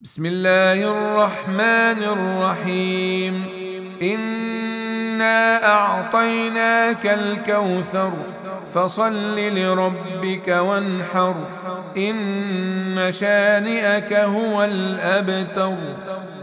بسم الله الرحمن الرحيم. إنا أعطيناك الكوثر فصل لربك وانحر إن شانئك هو الأبتر.